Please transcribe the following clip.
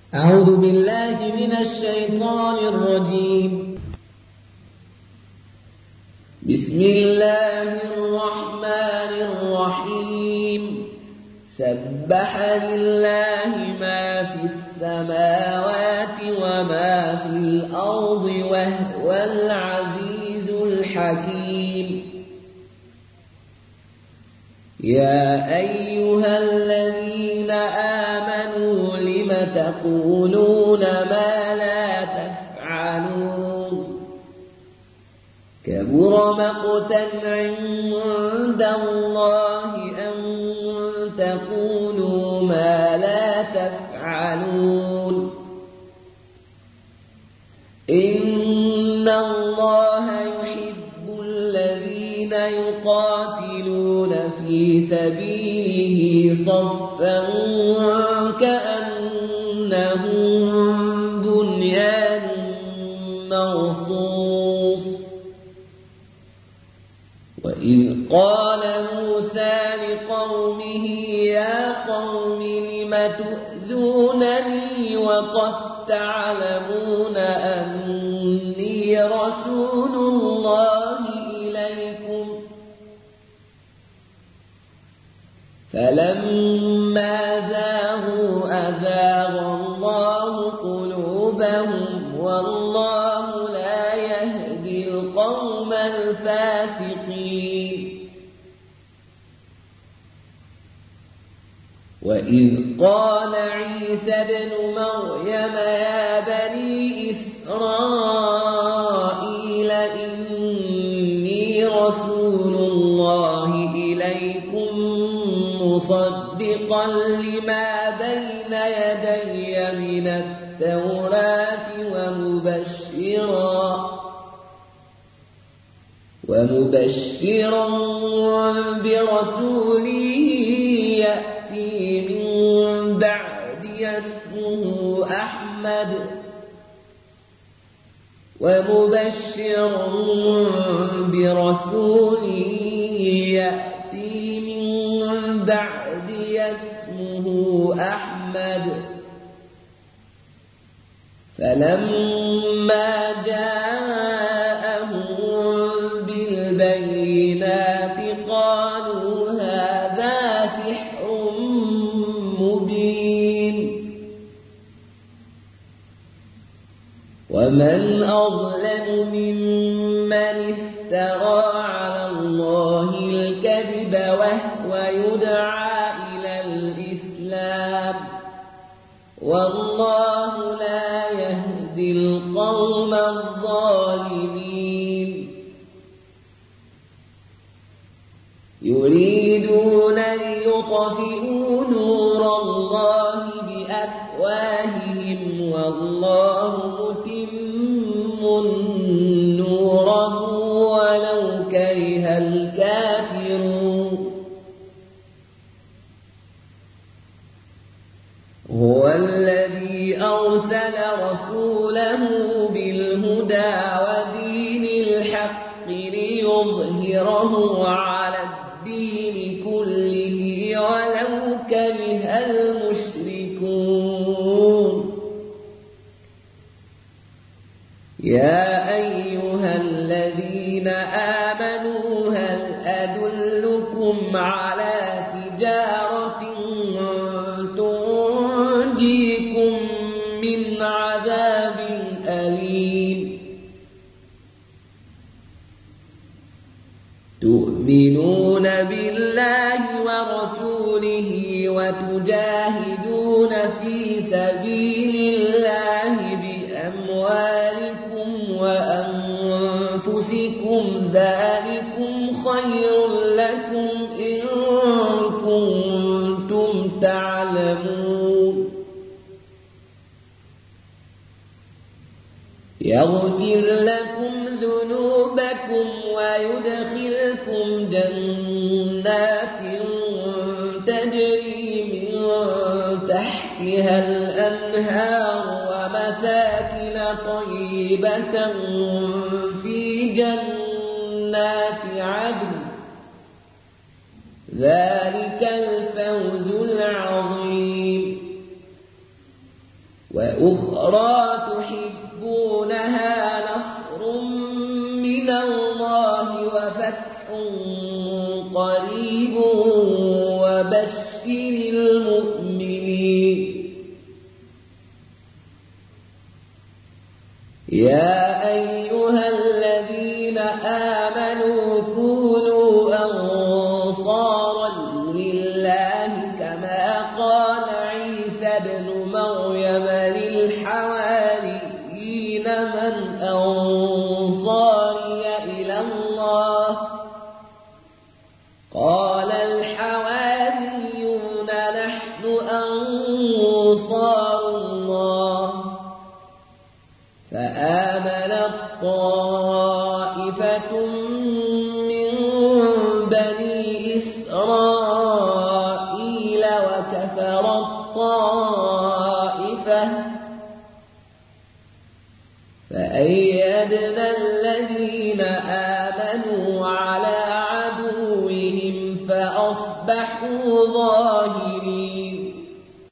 أعوذ بالله من الشيطان الرجيم. بسم الله الرحمن الرحيم. سبح لله ما في السماوات وما في الأرض وهو العزيز الحكيم. يا أيها الذين آمنوا لم تقولون ما لا تفعلون؟ كبر مقتا عند الله أن تقولوا ما لا تفعلون. إن الله يحب الذين يقاتلون في سبيله صفا كأنهم بنيان مرصوص. وإذ قال موسى لقومه يا قوم لم تؤذونني وقد تعلمون أني رسول الله إليكم؟ فلما زاغوا أزاغ الله قلوبهم والله لا يهدي القوم الفاسقين. وإذ قال عيسى ابن مريم يا بني إسرائيل إني رسول الله إليكم مصدقا لما بين يدي من التوراة ومبشرا برسول يأتي من بعدي اسمه أحمد فلما جاءهم بالبينات قالوا هذا سحر مبين. ومن أظلم ممن افترى على الله الكذب وهو يدعى إلى الإسلام والله لا يهدي القوم الظالمين. يريدون ليطفئوا نور الله بأفواههم والله متم نوره ولو كره الكافرون. هو الذي أرسل رسوله بالهدى ودين الحق ليظهره على الدين كله ولو كره المشركون. يا أيها الذين آمنوا هل أدلكم على تجارة تنجيكم من عذاب أليم؟ تؤمنون بالله ورسوله وتجاهدون في سبيل الله بأموالكم وأنفسكم ذلكم خير لكم إن كنتم تعلمون. يغفر لكم ذنوبكم ويدخلكم جنات تجري من تحتها الأنهار ومساكن طيبة في جنات عدن ذلك الفوز العظيم. وأخرى تحبونها نصر من الله وفتح قريب وبشر المؤمنين يا أيها الذين آمنوا كونوا أنصارا لله كما قال عيسى ابن مريم للحواريين من أنصاري إلى الله قال الحواريون نحن أنصار الله فآمنت طائفة من بني إسرائيل وكفرت طائفة فأيدنا الذين آمنوا على عدوهم فأصبحوا ظاهرين